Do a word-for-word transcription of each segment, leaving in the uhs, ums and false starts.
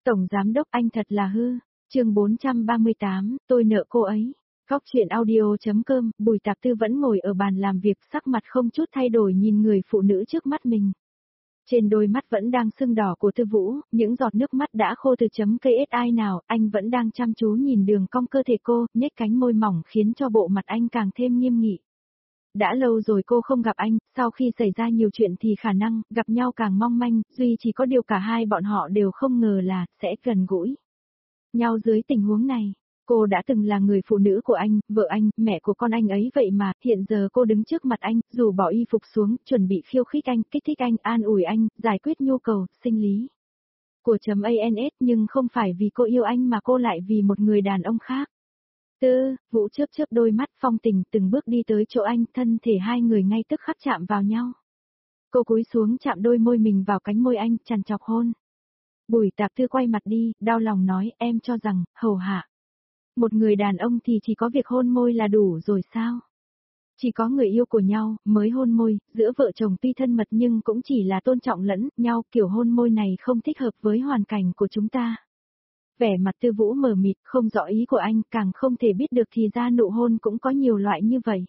Tổng giám đốc anh thật là hư. Chương bốn trăm ba mươi tám, tôi nợ cô ấy. Góc truyện audio.com, Bùi Tạp Tư vẫn ngồi ở bàn làm việc, sắc mặt không chút thay đổi nhìn người phụ nữ trước mắt mình. Trên đôi mắt vẫn đang sưng đỏ của Tư Vũ, những giọt nước mắt đã khô từ chấm cây ét ai nào, anh vẫn đang chăm chú nhìn đường cong cơ thể cô, nhếch cánh môi mỏng khiến cho bộ mặt anh càng thêm nghiêm nghị. Đã lâu rồi cô không gặp anh, sau khi xảy ra nhiều chuyện thì khả năng gặp nhau càng mong manh, duy chỉ có điều cả hai bọn họ đều không ngờ là sẽ gần gũi nhau dưới tình huống này. Cô đã từng là người phụ nữ của anh, vợ anh, mẹ của con anh ấy vậy mà, hiện giờ cô đứng trước mặt anh, dù bỏ y phục xuống, chuẩn bị khiêu khích anh, kích thích anh, an ủi anh, giải quyết nhu cầu, sinh lý của chấm ans, nhưng không phải vì cô yêu anh mà cô lại vì một người đàn ông khác. Tư, Vũ chớp chớp đôi mắt phong tình từng bước đi tới chỗ anh, thân thể hai người ngay tức khắc chạm vào nhau. Cô cúi xuống chạm đôi môi mình vào cánh môi anh, trằn trọc hôn. Bùi Tạp Tư quay mặt đi, đau lòng nói, em cho rằng, hầu hạ một người đàn ông thì chỉ có việc hôn môi là đủ rồi sao? Chỉ có người yêu của nhau, mới hôn môi, giữa vợ chồng tuy thân mật nhưng cũng chỉ là tôn trọng lẫn nhau, kiểu hôn môi này không thích hợp với hoàn cảnh của chúng ta. Vẻ mặt Tư Vũ mờ mịt, không rõ ý của anh, càng không thể biết được thì ra nụ hôn cũng có nhiều loại như vậy.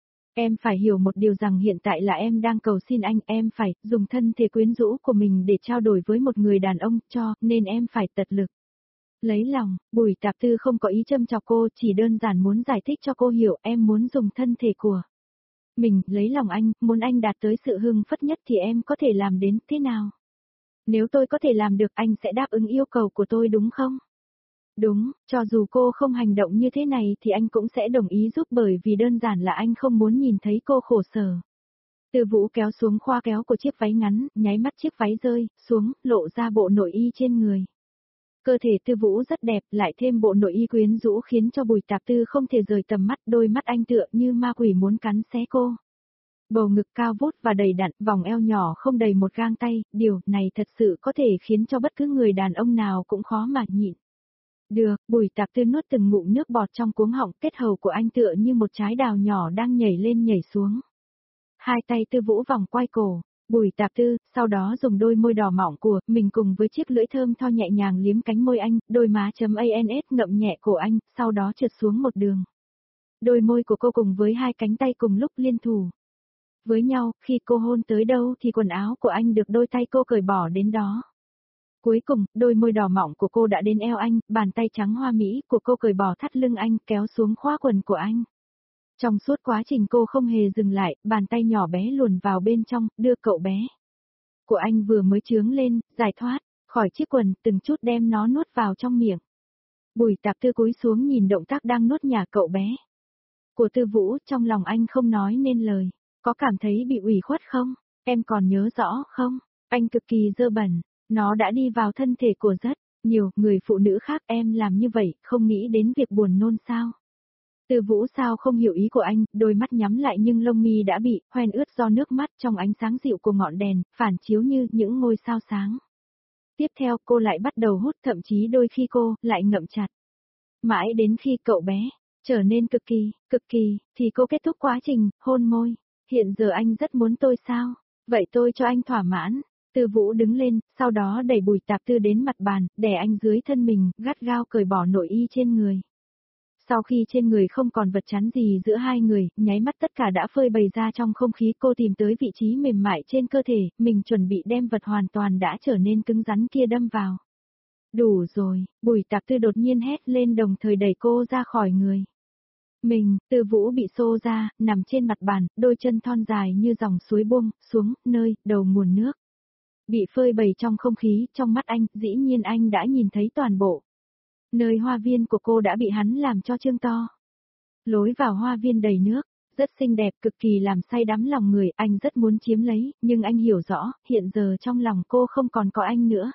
Em phải hiểu một điều rằng hiện tại là em đang cầu xin anh, em phải dùng thân thể quyến rũ của mình để trao đổi với một người đàn ông, cho nên em phải tận lực lấy lòng. Bùi Tạp Tư không có ý châm chọc cô, chỉ đơn giản muốn giải thích cho cô hiểu em muốn dùng thân thể của mình lấy lòng anh, muốn anh đạt tới sự hưng phất nhất thì em có thể làm đến thế nào? Nếu tôi có thể làm được anh sẽ đáp ứng yêu cầu của tôi đúng không? Đúng, cho dù cô không hành động như thế này thì anh cũng sẽ đồng ý giúp bởi vì đơn giản là anh không muốn nhìn thấy cô khổ sở. Tư Vũ kéo xuống khoa kéo của chiếc váy ngắn, nháy mắt chiếc váy rơi xuống, lộ ra bộ nội y trên người. Cơ thể Tư Vũ rất đẹp, lại thêm bộ nội y quyến rũ khiến cho Bùi Tạp Tư không thể rời tầm mắt, đôi mắt anh tựa như ma quỷ muốn cắn xé cô. Bầu ngực cao vút và đầy đặn, vòng eo nhỏ không đầy một gang tay, điều này thật sự có thể khiến cho bất cứ người đàn ông nào cũng khó mà nhịn. Được, Bùi Tạp Tư nuốt từng ngụm nước bọt trong cuống họng, kết hầu của anh tựa như một trái đào nhỏ đang nhảy lên nhảy xuống. Hai tay Tư Vũ vòng quay cổ, Bùi Tạp Tư, sau đó dùng đôi môi đỏ mọng của mình cùng với chiếc lưỡi thơm tho nhẹ nhàng liếm cánh môi anh, đôi má chấm ans ngậm nhẹ cổ anh, sau đó trượt xuống một đường. Đôi môi của cô cùng với hai cánh tay cùng lúc liên thủ với nhau, khi cô hôn tới đâu thì quần áo của anh được đôi tay cô cởi bỏ đến đó. Cuối cùng, đôi môi đỏ mọng của cô đã đến eo anh, bàn tay trắng hoa mỹ của cô cởi bỏ thắt lưng anh, kéo xuống khóa quần của anh. Trong suốt quá trình cô không hề dừng lại, bàn tay nhỏ bé luồn vào bên trong, đưa cậu bé của anh vừa mới trướng lên, giải thoát khỏi chiếc quần, từng chút đem nó nuốt vào trong miệng. Bùi Tạp Tư cúi xuống nhìn động tác đang nuốt nhả cậu bé của Tư Vũ, trong lòng anh không nói nên lời. Có cảm thấy bị ủy khuất không? Em còn nhớ rõ không? Anh cực kỳ dơ bẩn. Nó đã đi vào thân thể của rất nhiều người phụ nữ khác, em làm như vậy, không nghĩ đến việc buồn nôn sao? Tư Vũ sao không hiểu ý của anh, đôi mắt nhắm lại nhưng lông mi đã bị hoen ướt do nước mắt trong ánh sáng dịu của ngọn đèn, phản chiếu như những ngôi sao sáng. Tiếp theo cô lại bắt đầu hút, thậm chí đôi khi cô lại ngậm chặt. Mãi đến khi cậu bé trở nên cực kỳ, cực kỳ, thì cô kết thúc quá trình hôn môi. Hiện giờ anh rất muốn tôi sao? Vậy tôi cho anh thỏa mãn. Tư Vũ đứng lên, sau đó đẩy Bùi Tạp Tư đến mặt bàn, đè anh dưới thân mình, gắt gao cởi bỏ nội y trên người. Sau khi trên người không còn vật chắn gì giữa hai người, nháy mắt tất cả đã phơi bày ra trong không khí, cô tìm tới vị trí mềm mại trên cơ thể, mình chuẩn bị đem vật hoàn toàn đã trở nên cứng rắn kia đâm vào. Đủ rồi, Bùi Tạp Tư đột nhiên hét lên đồng thời đẩy cô ra khỏi người mình. Tư Vũ bị xô ra, nằm trên mặt bàn, đôi chân thon dài như dòng suối buông xuống, nơi đầu nguồn nước bị phơi bày trong không khí, trong mắt anh, dĩ nhiên anh đã nhìn thấy toàn bộ nơi hoa viên của cô đã bị hắn làm cho trương to. Lối vào hoa viên đầy nước, rất xinh đẹp, cực kỳ làm say đắm lòng người, anh rất muốn chiếm lấy, nhưng anh hiểu rõ, hiện giờ trong lòng cô không còn có anh nữa.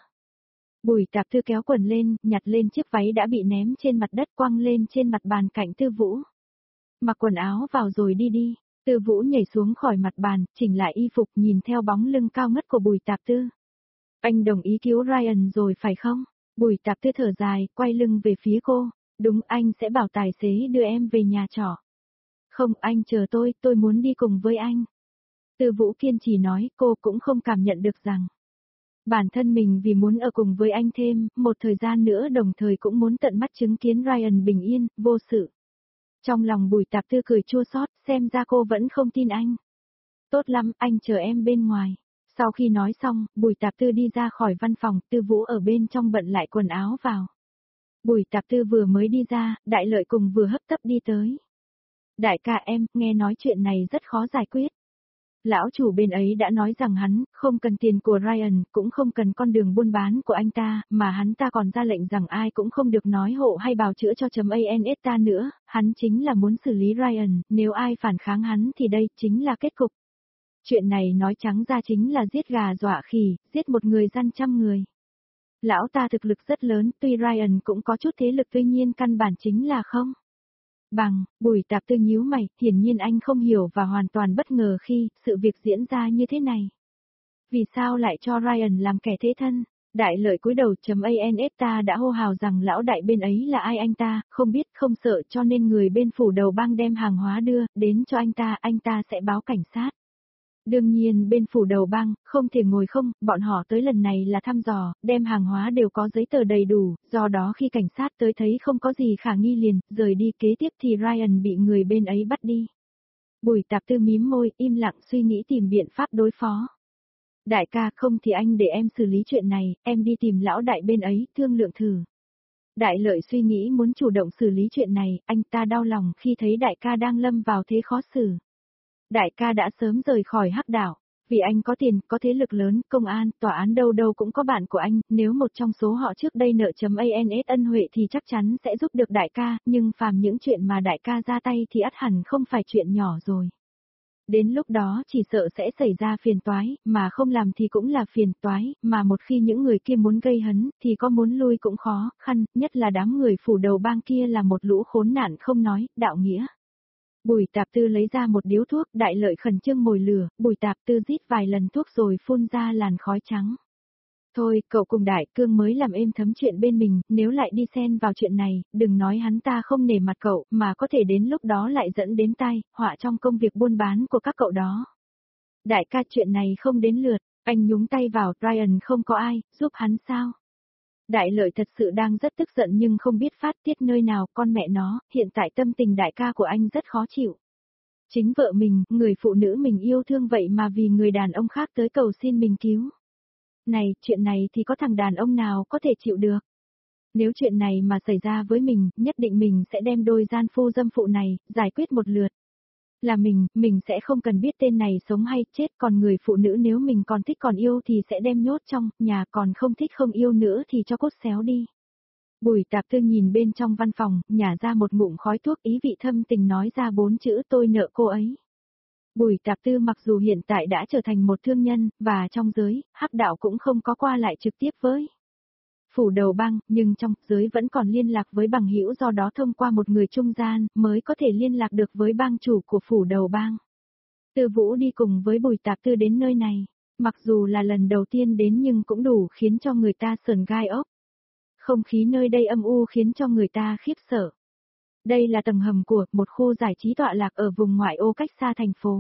Bùi Tạp Tư kéo quần lên, nhặt lên chiếc váy đã bị ném trên mặt đất, quăng lên trên mặt bàn cạnh Tư Vũ. Mặc quần áo vào rồi đi đi. Tư Vũ nhảy xuống khỏi mặt bàn, chỉnh lại y phục, nhìn theo bóng lưng cao ngất của Bùi Tạp Tư. Anh đồng ý cứu Ryan rồi phải không? Bùi Tạp Tư thở dài, quay lưng về phía cô. Đúng, anh sẽ bảo tài xế đưa em về nhà trọ. Không, anh chờ tôi, tôi muốn đi cùng với anh. Tư Vũ kiên trì nói, cô cũng không cảm nhận được rằng Bản thân mình vì muốn ở cùng với anh thêm, một thời gian nữa đồng thời cũng muốn tận mắt chứng kiến Ryan bình yên, vô sự. Trong lòng Bùi Tạp Tư cười chua xót, xem ra cô vẫn không tin anh. Tốt lắm, anh chờ em bên ngoài. Sau khi nói xong, Bùi Tạp Tư đi ra khỏi văn phòng, Tư Vũ ở bên trong bận lại quần áo vào. Bùi Tạp Tư vừa mới đi ra, Đại Lợi cùng vừa hấp tấp đi tới. Đại ca em, nghe nói chuyện này rất khó giải quyết. Lão chủ bên ấy đã nói rằng hắn, không cần tiền của Ryan, cũng không cần con đường buôn bán của anh ta, mà hắn ta còn ra lệnh rằng ai cũng không được nói hộ hay bào chữa cho chấm ans ta nữa, hắn chính là muốn xử lý Ryan, nếu ai phản kháng hắn thì đây chính là kết cục. Chuyện này nói trắng ra chính là giết gà dọa khỉ, giết một người gian trăm người. Lão ta thực lực rất lớn, tuy Ryan cũng có chút thế lực tuy nhiên căn bản chính là không. Bằng, Bùi Tạp Tư nhíu mày, hiển nhiên anh không hiểu và hoàn toàn bất ngờ khi sự việc diễn ra như thế này. Vì sao lại cho Ryan làm kẻ thế thân? Đại Lợi cúi đầu chấm ans ta đã hô hào rằng lão đại bên ấy là ai anh ta, không biết không sợ cho nên người bên phủ đầu bang đem hàng hóa đưa đến cho anh ta, anh ta sẽ báo cảnh sát. Đương nhiên bên phủ đầu bang, không thể ngồi không, bọn họ tới lần này là thăm dò, đem hàng hóa đều có giấy tờ đầy đủ, do đó khi cảnh sát tới thấy không có gì khả nghi liền, rời đi kế tiếp thì Ryan bị người bên ấy bắt đi. Bùi Tạp Tư mím môi, im lặng suy nghĩ tìm biện pháp đối phó. Đại ca không thì anh để em xử lý chuyện này, em đi tìm lão đại bên ấy, thương lượng thử. Đại Lợi suy nghĩ muốn chủ động xử lý chuyện này, anh ta đau lòng khi thấy đại ca đang lâm vào thế khó xử. Đại ca đã sớm rời khỏi Hắc Đảo, vì anh có tiền, có thế lực lớn, công an, tòa án đâu đâu cũng có bạn của anh, nếu một trong số họ trước đây nợ chấm ans ân huệ thì chắc chắn sẽ giúp được đại ca, nhưng phàm những chuyện mà đại ca ra tay thì ắt hẳn không phải chuyện nhỏ rồi. Đến lúc đó chỉ sợ sẽ xảy ra phiền toái, mà không làm thì cũng là phiền toái, mà một khi những người kia muốn gây hấn, thì có muốn lui cũng khó khăn, nhất là đám người phủ đầu bang kia là một lũ khốn nạn không nói, đạo nghĩa. Bùi Tạp Tư lấy ra một điếu thuốc, Đại Lợi khẩn trương mồi lửa, Bùi Tạp Tư rít vài lần thuốc rồi phun ra làn khói trắng. Thôi, cậu cùng Đại Cương mới làm êm thấm chuyện bên mình, nếu lại đi xen vào chuyện này, đừng nói hắn ta không nể mặt cậu, mà có thể đến lúc đó lại dẫn đến tai họa trong công việc buôn bán của các cậu đó. Đại ca chuyện này không đến lượt, anh nhúng tay vào, Ryan không có ai, giúp hắn sao? Đại Lợi thật sự đang rất tức giận nhưng không biết phát tiết nơi nào, con mẹ nó, hiện tại tâm tình đại ca của anh rất khó chịu. Chính vợ mình, người phụ nữ mình yêu thương vậy mà vì người đàn ông khác tới cầu xin mình cứu. Này, chuyện này thì có thằng đàn ông nào có thể chịu được. Nếu chuyện này mà xảy ra với mình, nhất định mình sẽ đem đôi gian phu dâm phụ này, giải quyết một lượt. Là mình, mình sẽ không cần biết tên này sống hay chết, còn người phụ nữ nếu mình còn thích còn yêu thì sẽ đem nhốt trong nhà, còn không thích không yêu nữa thì cho cốt xéo đi. Bùi Tạp Tư nhìn bên trong văn phòng, nhả ra một ngụm khói thuốc, ý vị thâm tình nói ra bốn chữ tôi nợ cô ấy. Bùi Tạp Tư mặc dù hiện tại đã trở thành một thương nhân, và trong giới, Hắc Đạo cũng không có qua lại trực tiếp với phủ đầu bang, nhưng trong giới vẫn còn liên lạc với bằng hữu, do đó thông qua một người trung gian mới có thể liên lạc được với bang chủ của phủ đầu bang. Tư Vũ đi cùng với Bùi Tạp Tư đến nơi này, mặc dù là lần đầu tiên đến nhưng cũng đủ khiến cho người ta sởn gai ốc. Không khí nơi đây âm u khiến cho người ta khiếp sợ. Đây là tầng hầm của một khu giải trí tọa lạc ở vùng ngoại ô cách xa thành phố.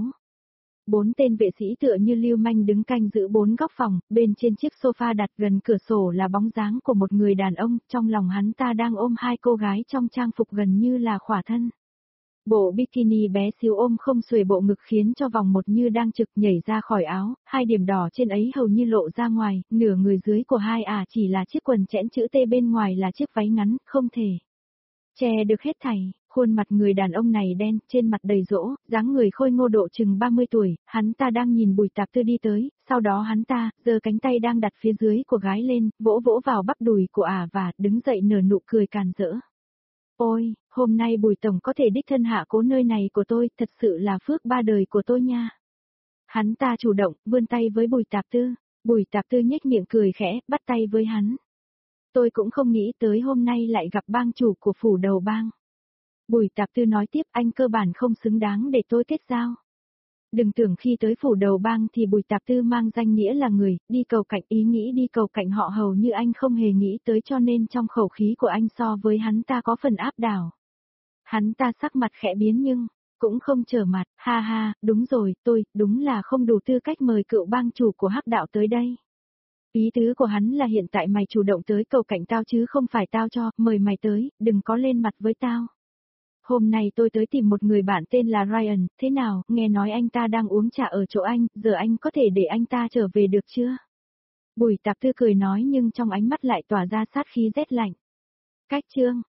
Bốn tên vệ sĩ tựa như lưu manh đứng canh giữ bốn góc phòng, bên trên chiếc sofa đặt gần cửa sổ là bóng dáng của một người đàn ông, trong lòng hắn ta đang ôm hai cô gái trong trang phục gần như là khỏa thân. Bộ bikini bé xíu ôm không xuề bộ ngực khiến cho vòng một như đang trực nhảy ra khỏi áo, hai điểm đỏ trên ấy hầu như lộ ra ngoài, nửa người dưới của hai ả à chỉ là chiếc quần chẽn chữ T, bên ngoài là chiếc váy ngắn, không thể che được hết thảy. Khuôn mặt người đàn ông này đen, trên mặt đầy rỗ, dáng người khôi ngô độ chừng ba mươi tuổi, hắn ta đang nhìn Bùi Tạp Tư đi tới, sau đó hắn ta, giơ cánh tay đang đặt phía dưới của gái lên, vỗ vỗ vào bắp đùi của ả và đứng dậy nở nụ cười càn rỡ. Ôi, hôm nay Bùi Tổng có thể đích thân hạ cố nơi này của tôi, thật sự là phước ba đời của tôi nha. Hắn ta chủ động, vươn tay với Bùi Tạp Tư, Bùi Tạp Tư nhếch miệng cười khẽ, bắt tay với hắn. Tôi cũng không nghĩ tới hôm nay lại gặp bang chủ của phủ đầu bang. Bùi Tạp Tư nói tiếp, anh cơ bản không xứng đáng để tôi kết giao. Đừng tưởng khi tới phủ đầu bang thì Bùi Tạp Tư mang danh nghĩa là người, đi cầu cạnh, ý nghĩ đi cầu cạnh họ hầu như anh không hề nghĩ tới, cho nên trong khẩu khí của anh so với hắn ta có phần áp đảo. Hắn ta sắc mặt khẽ biến nhưng, cũng không trở mặt, ha ha, đúng rồi, tôi, đúng là không đủ tư cách mời cựu bang chủ của Hắc Đạo tới đây. Ý tứ của hắn là hiện tại mày chủ động tới cầu cạnh tao chứ không phải tao cho, mời mày tới, đừng có lên mặt với tao. Hôm nay tôi tới tìm một người bạn tên là Ryan, thế nào, nghe nói anh ta đang uống trà ở chỗ anh, giờ anh có thể để anh ta trở về được chưa? Bùi Tạp Tư cười nói nhưng trong ánh mắt lại tỏa ra sát khí rét lạnh. Cách chương